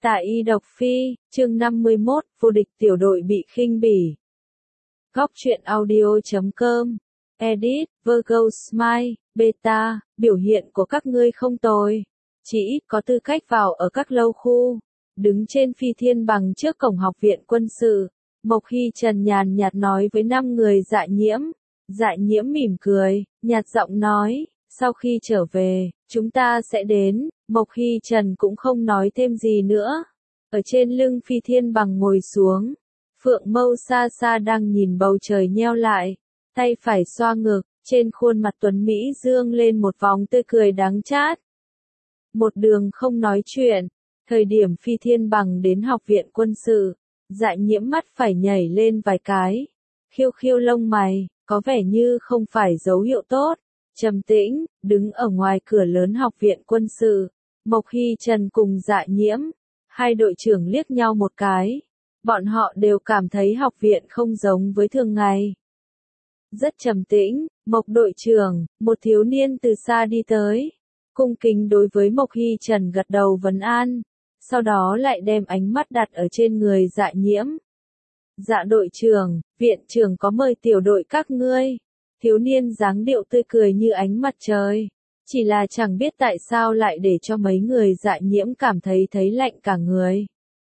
Tạ Y Độc Phi, chương 51, vô địch tiểu đội bị khinh bỉ. Góc truyện audio.com, edit, Virgo Smile, beta, biểu hiện của các ngươi không tồi. Chỉ ít có tư cách vào ở các lâu khu. Đứng trên phi thiên bằng trước cổng học viện quân sự, Mộc Hy Trần nhàn nhạt nói với 5 người Dạ Nhiễm. Dạ Nhiễm mỉm cười, nhạt giọng nói, sau khi trở về, chúng ta sẽ đến. Mộc Hy Trần cũng không nói thêm gì nữa. Ở trên lưng phi thiên bằng ngồi xuống. Phượng Mâu xa xa đang nhìn bầu trời nheo lại. Tay phải xoa ngực, trên khuôn mặt tuấn Mỹ dương lên một vòng tươi cười đắng chát. Một đường không nói chuyện. Thời điểm phi thiên bằng đến học viện quân sự, Dạ Nhiễm mắt phải nhảy lên vài cái. Khiêu khiêu lông mày, có vẻ như không phải dấu hiệu tốt. Trầm tĩnh, đứng ở ngoài cửa lớn học viện quân sự. Mộc Hy Trần cùng Dạ Nhiễm, hai đội trưởng liếc nhau một cái. Bọn họ đều cảm thấy học viện không giống với thường ngày. Rất trầm tĩnh, Mộc đội trưởng, một thiếu niên từ xa đi tới. Cung kính đối với Mộc Hy Trần gật đầu vấn an. Sau đó lại đem ánh mắt đặt ở trên người Dạ Nhiễm. Dạ đội trưởng, viện trưởng có mời tiểu đội các ngươi. Thiếu niên dáng điệu tươi cười như ánh mặt trời. Chỉ là chẳng biết tại sao lại để cho mấy người Dạ Nhiễm cảm thấy lạnh cả người.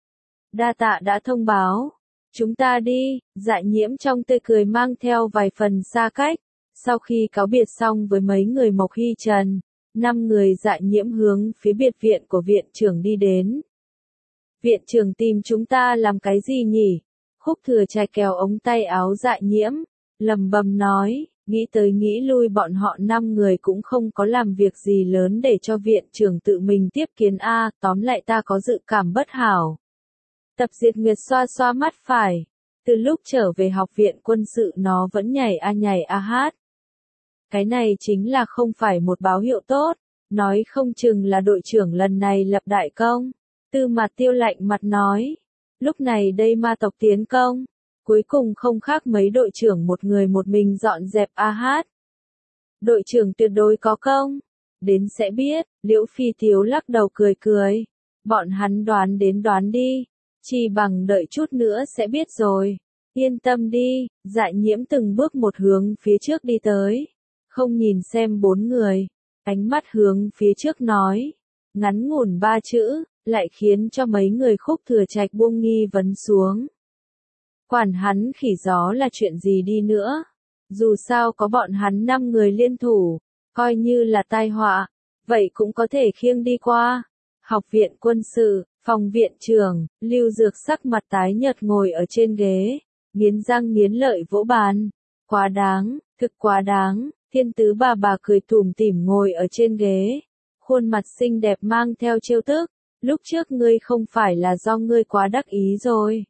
Đa tạ đã thông báo. Chúng ta đi. Dạ Nhiễm trong tươi cười mang theo vài phần xa cách. Sau khi cáo biệt xong với mấy người Mộc Hy Trần, 5 người Dạ Nhiễm hướng phía biệt viện của viện trưởng đi đến. Viện trưởng tìm chúng ta làm cái gì nhỉ? Khúc Thừa Trạch kéo ống tay áo Dạ Nhiễm, lầm bầm nói. Nghĩ tới nghĩ lui bọn họ 5 người cũng không có làm việc gì lớn để cho viện trưởng tự mình tiếp kiến a, tóm lại ta có dự cảm bất hảo. Tập Diệt Nguyệt xoa xoa mắt phải, từ lúc trở về học viện quân sự nó vẫn nhảy a hát. Cái này chính là không phải một báo hiệu tốt, nói không chừng là đội trưởng lần này lập đại công. Tư Mạt Tiêu lạnh mặt nói, lúc này đây ma tộc tiến công. Cuối cùng không khác mấy đội trưởng một người một mình dọn dẹp a hát. Đội trưởng tuyệt đối có công. Đến sẽ biết, Liễu Phi Tiếu lắc đầu cười cười. Bọn hắn đoán đến đoán đi. Chỉ bằng đợi chút nữa sẽ biết rồi. Yên tâm đi, Dạ Nhiễm từng bước một hướng phía trước đi tới. Không nhìn xem 4 người. Ánh mắt hướng phía trước nói. Ngắn ngủn 3 chữ, lại khiến cho mấy người Khúc Thừa Trạch buông nghi vấn xuống. Quản hắn khỉ gió là chuyện gì đi nữa. Dù sao có bọn hắn 5 người liên thủ, coi như là tai họa, vậy cũng có thể khiêng đi qua. Học viện quân sự, phòng viện trưởng, Lưu Dược sắc mặt tái nhợt ngồi ở trên ghế, nghiến răng nghiến lợi vỗ bàn. Quá đáng, thực quá đáng. Thiên Tứ bà cười tủm tỉm ngồi ở trên ghế, khuôn mặt xinh đẹp mang theo trêu tức. Lúc trước ngươi không phải là do ngươi quá đắc ý rồi.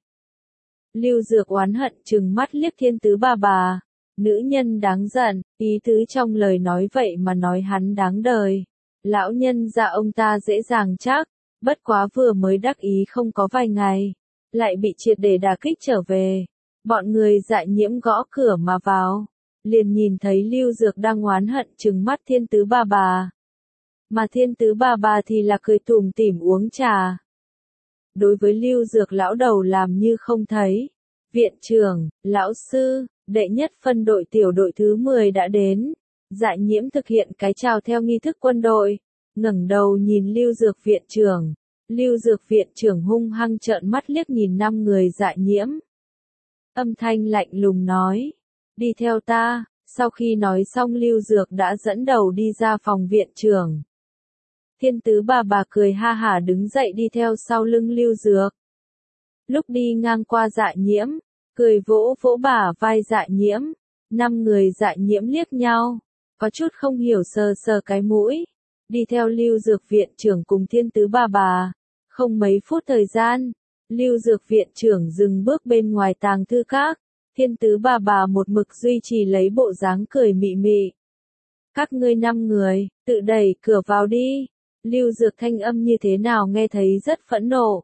Lưu Dược oán hận trừng mắt liếc Thiên Tứ bà. Nữ nhân đáng giận, ý tứ trong lời nói vậy mà nói hắn đáng đời. Lão nhân dạ ông ta dễ dàng chắc, bất quá vừa mới đắc ý không có vài ngày, lại bị triệt để đả kích trở về. Bọn người Dạ Nhiễm gõ cửa mà vào, liền nhìn thấy Lưu Dược đang oán hận trừng mắt Thiên Tứ bà. Mà Thiên Tứ bà thì là cười tủm tỉm uống trà. Đối với Lưu Dược lão đầu làm như không thấy. Viện trưởng, lão sư, đệ nhất phân đội tiểu đội thứ 10 đã đến. Dạ Nhiễm thực hiện cái chào theo nghi thức quân đội. Ngẩng đầu nhìn Lưu Dược viện trưởng. Lưu Dược viện trưởng hung hăng trợn mắt liếc nhìn 5 người Dạ Nhiễm. Âm thanh lạnh lùng nói. Đi theo ta. Sau khi nói xong Lưu Dược đã dẫn đầu đi ra phòng viện trưởng. Thiên Tứ bà cười ha hả đứng dậy đi theo sau lưng Lưu Dược. Lúc đi ngang qua Dạ Nhiễm, cười vỗ vỗ bả vai Dạ Nhiễm. 5 người Dạ Nhiễm liếc nhau, có chút không hiểu sờ sờ cái mũi. Đi theo Lưu Dược viện trưởng cùng Thiên Tứ bà. Không mấy phút thời gian, Lưu Dược viện trưởng dừng bước bên ngoài tàng thư các. Thiên Tứ bà một mực duy trì lấy bộ dáng cười mị mị. Các ngươi 5 người, tự đẩy cửa vào đi. Lưu Dược thanh âm như thế nào nghe thấy rất phẫn nộ.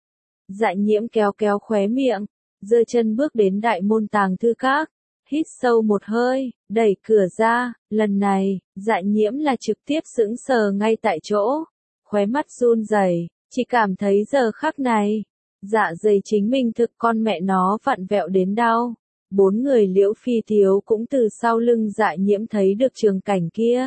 Dạ Nhiễm kéo kéo khóe miệng, giơ chân bước đến đại môn tàng thư các, hít sâu một hơi, đẩy cửa ra. Lần này, Dạ Nhiễm là trực tiếp sững sờ ngay tại chỗ, khóe mắt run rẩy, Chỉ cảm thấy giờ khắc này, dạ dày chính mình thực con mẹ nó vặn vẹo đến đau. Bốn người Liễu Phi Thiếu cũng từ sau lưng Dạ Nhiễm thấy được trường cảnh kia.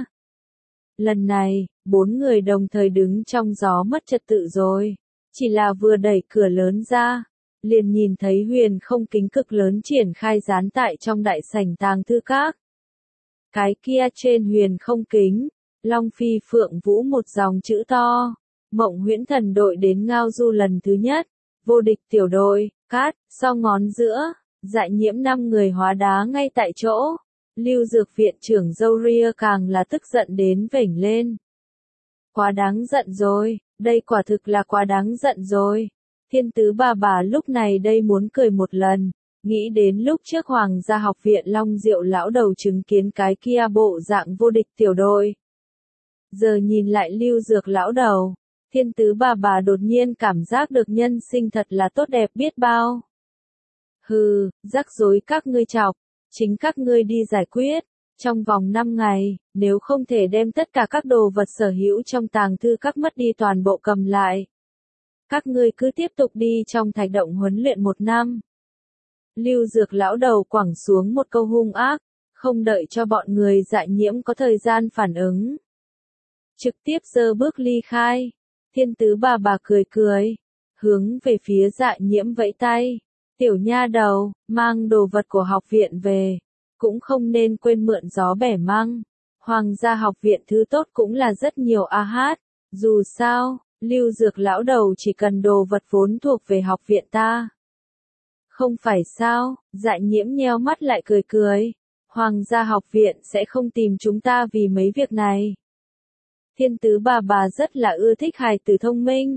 Lần này, bốn người đồng thời đứng trong gió mất trật tự rồi. Chỉ là vừa đẩy cửa lớn ra, liền nhìn thấy huyền không kính cực lớn triển khai dán tại trong đại sảnh tàng thư các. Cái kia trên huyền không kính, Long Phi Phượng Vũ một dòng chữ to, Mộng Huyễn Thần đội đến ngao du lần thứ nhất, vô địch tiểu đội, cát, so ngón giữa, Dạ Nhiễm 5 người hóa đá ngay tại chỗ. Lưu Dược viện trưởng Dâu càng là tức giận đến vểnh lên. Quá đáng giận rồi, đây quả thực là quá đáng giận rồi. Thiên tứ bà lúc này đây muốn cười một lần, nghĩ đến lúc trước Hoàng gia học viện Long Diệu lão đầu chứng kiến cái kia bộ dạng vô địch tiểu đội. Giờ nhìn lại Lưu Dược lão đầu, thiên tứ bà đột nhiên cảm giác được nhân sinh thật là tốt đẹp biết bao. Hừ, rắc rối các ngươi chọc, chính các ngươi đi giải quyết. Trong vòng 5 ngày, nếu không thể đem tất cả các đồ vật sở hữu trong tàng thư các mất đi toàn bộ cầm lại. Các ngươi cứ tiếp tục đi trong thạch động huấn luyện 1 năm. Lưu Dược lão đầu quẳng xuống một câu hung ác, không đợi cho bọn người Dạ Nhiễm có thời gian phản ứng. Trực tiếp giơ bước ly khai. Thiên tứ bà cười cười, hướng về phía Dạ Nhiễm vẫy tay. Tiểu nha đầu, mang đồ vật của học viện về. Cũng không nên quên mượn gió bẻ măng. Hoàng gia học viện thứ tốt cũng là rất nhiều a hát. Dù sao, Lưu Dược lão đầu chỉ cần đồ vật vốn thuộc về học viện ta. Không phải sao, Dạ Nhiễm nheo mắt lại cười cười. Hoàng gia học viện sẽ không tìm chúng ta vì mấy việc này. Thiên tứ bà rất là ưa thích hài tử thông minh.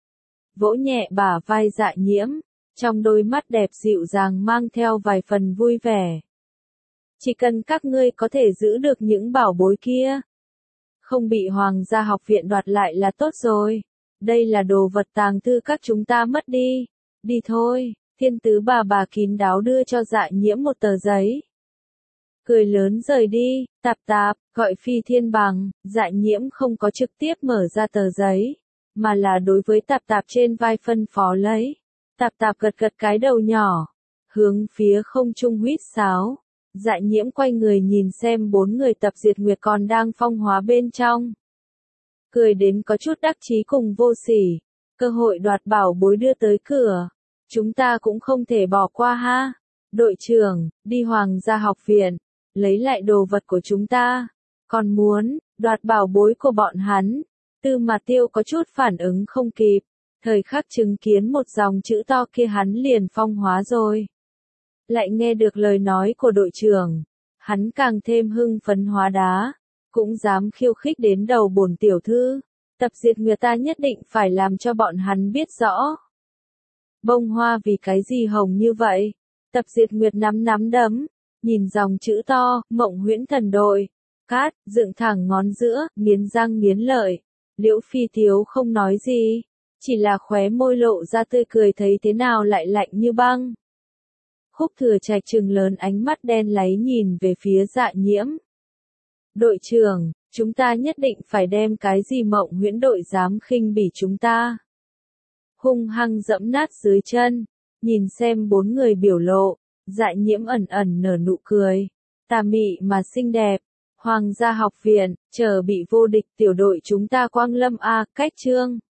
Vỗ nhẹ bả vai Dạ Nhiễm, trong đôi mắt đẹp dịu dàng mang theo vài phần vui vẻ. Chỉ cần các ngươi có thể giữ được những bảo bối kia, không bị Hoàng gia học viện đoạt lại là tốt rồi. Đây là đồ vật tàng thư các chúng ta mất đi. Đi thôi, thiên tứ bà kín đáo đưa cho Dạ Nhiễm một tờ giấy. Cười lớn rời đi, tạp, gọi Phi Thiên Bằng. Dạ Nhiễm không có trực tiếp mở ra tờ giấy, mà là đối với tạp trên vai phân phó lấy. Tạp gật cái đầu nhỏ, hướng phía không trung huýt sáo. Dạ Nhiễm quay người nhìn xem 4 người Tập Diệt Nguyệt còn đang phong hóa bên trong. Cười đến có chút đắc chí cùng vô sỉ, cơ hội đoạt bảo bối đưa tới cửa. Chúng ta cũng không thể bỏ qua ha. Đội trưởng, đi Hoàng gia học viện, lấy lại đồ vật của chúng ta. Còn muốn, đoạt bảo bối của bọn hắn. Tư Mã Tiêu có chút phản ứng không kịp. Thời khắc chứng kiến một dòng chữ to kia hắn liền phong hóa rồi. Lại nghe được lời nói của đội trưởng, hắn càng thêm hưng phấn hóa đá, cũng dám khiêu khích đến đầu bổn tiểu thư. Tập Diệt Nguyệt ta nhất định phải làm cho bọn hắn biết rõ. Bông hoa vì cái gì hồng như vậy? Tập Diệt Nguyệt nắm đấm, nhìn dòng chữ to, Mộng Huyễn Thần đội, cát, dựng thẳng ngón giữa, nghiến răng nghiến lợi. Liễu Phi Thiếu không nói gì, chỉ là khóe môi lộ ra tươi cười thấy thế nào lại lạnh như băng. Khúc Thừa Trạch trừng lớn ánh mắt đen láy nhìn về phía Dạ Nhiễm. Đội trưởng, chúng ta nhất định phải đem cái gì Mộng Huyễn đội dám khinh bỉ chúng ta. Hung hăng dẫm nát dưới chân, nhìn xem 4 người biểu lộ, Dạ Nhiễm ẩn nở nụ cười, tà mị mà xinh đẹp. Hoàng gia học viện, chờ bị vô địch tiểu đội chúng ta quang lâm a, cách chương.